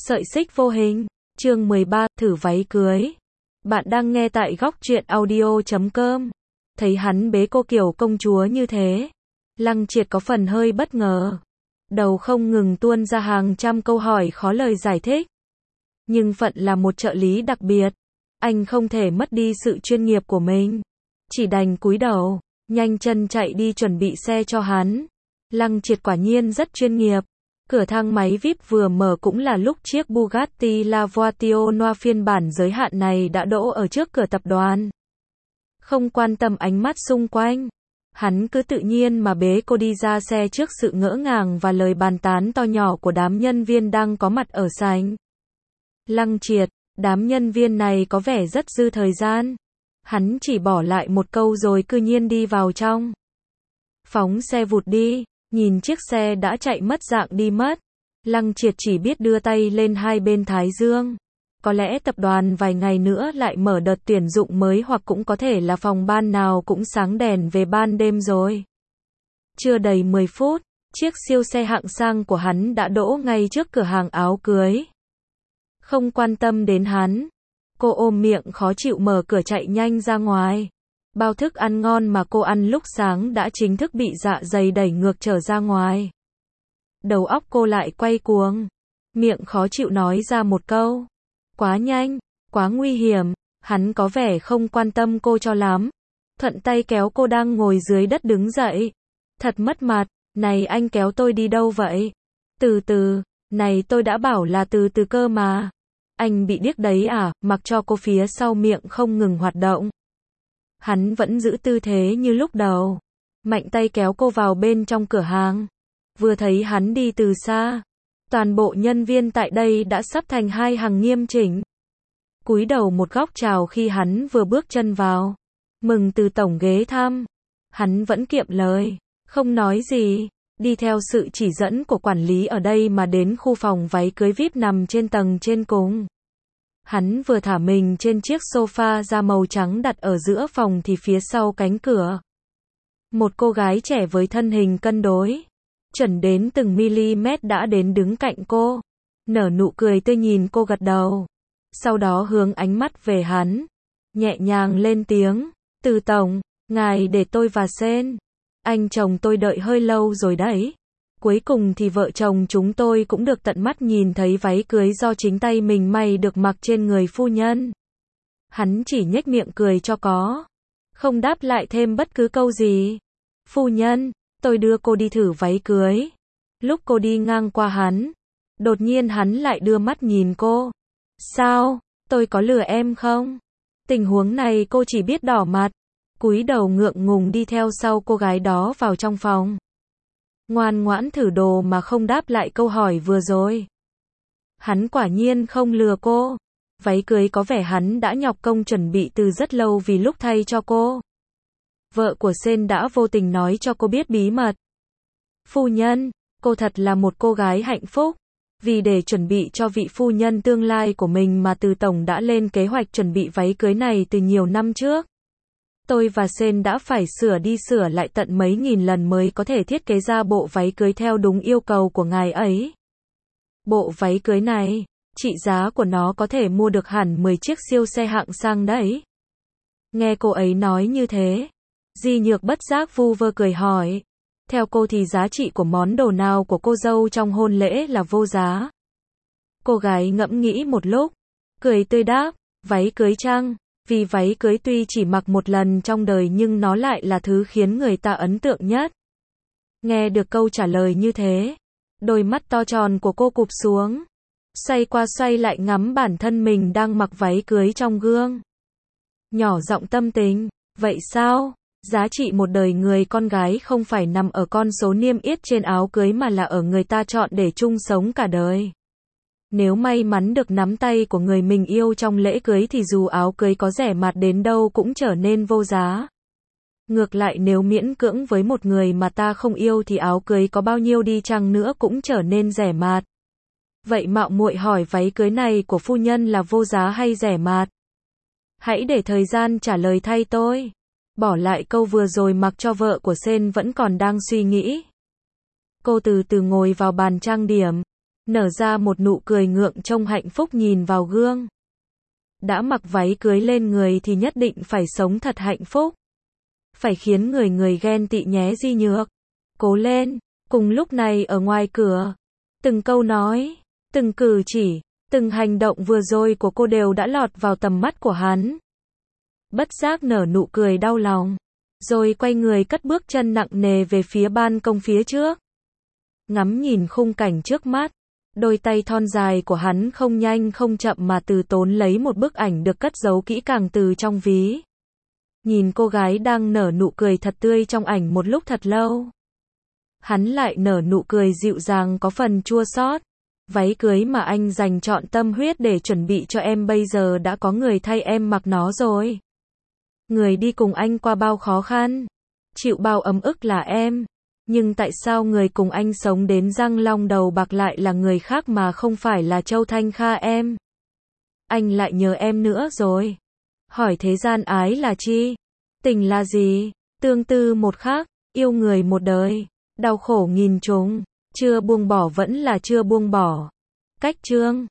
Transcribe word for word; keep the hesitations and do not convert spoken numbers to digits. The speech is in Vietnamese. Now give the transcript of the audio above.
Sợi xích vô hình. Chương mười ba, thử váy cưới. Bạn đang nghe tại góc truyện audio chấm com. Thấy hắn bế cô kiểu công chúa như thế, Lăng Triệt có phần hơi bất ngờ. Đầu không ngừng tuôn ra hàng trăm câu hỏi khó lời giải thích. Nhưng phận là một trợ lý đặc biệt, anh không thể mất đi sự chuyên nghiệp của mình. Chỉ đành cúi đầu, nhanh chân chạy đi chuẩn bị xe cho hắn. Lăng Triệt quả nhiên rất chuyên nghiệp. Cửa thang máy vi ai pi vừa mở cũng là lúc chiếc Bugatti La Voiture Noire phiên bản giới hạn này đã đỗ ở trước cửa tập đoàn. Không quan tâm ánh mắt xung quanh, hắn cứ tự nhiên mà bế cô đi ra xe trước sự ngỡ ngàng và lời bàn tán to nhỏ của đám nhân viên đang có mặt ở sảnh. Lăng Triệt, đám nhân viên này có vẻ rất dư thời gian. Hắn chỉ bỏ lại một câu rồi cư nhiên đi vào trong. Phóng xe vụt đi. Nhìn chiếc xe đã chạy mất dạng đi mất, Lăng Triệt chỉ biết đưa tay lên hai bên thái dương. Có lẽ tập đoàn vài ngày nữa lại mở đợt tuyển dụng mới, hoặc cũng có thể là phòng ban nào cũng sáng đèn về ban đêm rồi. Chưa đầy mười phút, chiếc siêu xe hạng sang của hắn đã đỗ ngay trước cửa hàng áo cưới. Không quan tâm đến hắn, cô ôm miệng khó chịu mở cửa chạy nhanh ra ngoài. Bao thức ăn ngon mà cô ăn lúc sáng đã chính thức bị dạ dày đẩy ngược trở ra ngoài. Đầu óc cô lại quay cuồng, miệng khó chịu nói ra một câu. Quá nhanh, quá nguy hiểm. Hắn có vẻ không quan tâm cô cho lắm. Thuận tay kéo cô đang ngồi dưới đất đứng dậy. Thật mất mặt, này anh kéo tôi đi đâu vậy? Từ từ, này tôi đã bảo là từ từ cơ mà. Anh bị điếc đấy à? Mặc cho cô phía sau miệng không ngừng hoạt động. Hắn vẫn giữ tư thế như lúc đầu, mạnh tay kéo cô vào bên trong cửa hàng. Vừa thấy hắn đi từ xa, toàn bộ nhân viên tại đây đã sắp thành hai hàng nghiêm chỉnh. Cúi đầu một góc chào khi hắn vừa bước chân vào. Mừng từ tổng ghế thăm. Hắn vẫn kiệm lời, không nói gì, đi theo sự chỉ dẫn của quản lý ở đây mà đến khu phòng váy cưới vi ai pi nằm trên tầng trên cùng. Hắn vừa thả mình trên chiếc sofa da màu trắng đặt ở giữa phòng thì phía sau cánh cửa, một cô gái trẻ với thân hình cân đối, chuẩn đến từng mm đã đến đứng cạnh cô. Nở nụ cười tươi nhìn cô gật đầu. Sau đó hướng ánh mắt về hắn, nhẹ nhàng lên tiếng. Từ tổng, ngài để tôi và Sen. Anh chồng tôi đợi hơi lâu rồi đấy. Cuối cùng thì vợ chồng chúng tôi cũng được tận mắt nhìn thấy váy cưới do chính tay mình may được mặc trên người phu nhân. Hắn chỉ nhếch miệng cười cho có, không đáp lại thêm bất cứ câu gì. Phu nhân, tôi đưa cô đi thử váy cưới. Lúc cô đi ngang qua hắn, đột nhiên hắn lại đưa mắt nhìn cô. Sao, tôi có lừa em không? Tình huống này cô chỉ biết đỏ mặt, cúi đầu ngượng ngùng đi theo sau cô gái đó vào trong phòng. Ngoan ngoãn thử đồ mà không đáp lại câu hỏi vừa rồi. Hắn quả nhiên không lừa cô. Váy cưới có vẻ hắn đã nhọc công chuẩn bị từ rất lâu vì lúc thay cho cô. Vợ của Sen đã vô tình nói cho cô biết bí mật. Phu nhân, cô thật là một cô gái hạnh phúc. Vì để chuẩn bị cho vị phu nhân tương lai của mình mà Từ tổng đã lên kế hoạch chuẩn bị váy cưới này từ nhiều năm trước. Tôi và Sen đã phải sửa đi sửa lại tận mấy nghìn lần mới có thể thiết kế ra bộ váy cưới theo đúng yêu cầu của ngài ấy. Bộ váy cưới này, trị giá của nó có thể mua được hẳn mười chiếc siêu xe hạng sang đấy. Nghe cô ấy nói như thế, Di Nhược bất giác vu vơ cười hỏi. Theo cô thì giá trị của món đồ nào của cô dâu trong hôn lễ là vô giá? Cô gái ngẫm nghĩ một lúc, cười tươi đáp, váy cưới chăng? Vì váy cưới tuy chỉ mặc một lần trong đời nhưng nó lại là thứ khiến người ta ấn tượng nhất. Nghe được câu trả lời như thế, đôi mắt to tròn của cô cụp xuống, xoay qua xoay lại ngắm bản thân mình đang mặc váy cưới trong gương. Nhỏ giọng tâm tình, vậy sao? Giá trị một đời người con gái không phải nằm ở con số niêm yết trên áo cưới mà là ở người ta chọn để chung sống cả đời. Nếu may mắn được nắm tay của người mình yêu trong lễ cưới thì dù áo cưới có rẻ mạt đến đâu cũng trở nên vô giá. Ngược lại nếu miễn cưỡng với một người mà ta không yêu thì áo cưới có bao nhiêu đi chăng nữa cũng trở nên rẻ mạt. Vậy mạo muội hỏi váy cưới này của phu nhân là vô giá hay rẻ mạt? Hãy để thời gian trả lời thay tôi. Bỏ lại câu vừa rồi mặc cho vợ của Sen vẫn còn đang suy nghĩ. Cô từ từ ngồi vào bàn trang điểm, nở ra một nụ cười ngượng trông hạnh phúc nhìn vào gương. Đã mặc váy cưới lên người thì nhất định phải sống thật hạnh phúc. Phải khiến người người ghen tị nhé Di Nhược. Cố lên. Cùng lúc này ở ngoài cửa, từng câu nói, từng cử chỉ, từng hành động vừa rồi của cô đều đã lọt vào tầm mắt của hắn. Bất giác nở nụ cười đau lòng, rồi quay người cất bước chân nặng nề về phía ban công phía trước. Ngắm nhìn khung cảnh trước mắt, đôi tay thon dài của hắn không nhanh không chậm mà từ tốn lấy một bức ảnh được cất giấu kỹ càng từ trong ví. Nhìn cô gái đang nở nụ cười thật tươi trong ảnh một lúc thật lâu. Hắn lại nở nụ cười dịu dàng có phần chua xót. Váy cưới mà anh dành trọn tâm huyết để chuẩn bị cho em bây giờ đã có người thay em mặc nó rồi. Người đi cùng anh qua bao khó khăn, chịu bao ấm ức là em. Nhưng tại sao người cùng anh sống đến răng long đầu bạc lại là người khác mà không phải là Châu Thanh Kha em? Anh lại nhớ em nữa rồi. Hỏi thế gian ái là chi? Tình là gì? Tương tư một khắc, yêu người một đời, đau khổ nghìn trùng, chưa buông bỏ vẫn là chưa buông bỏ. Cách chương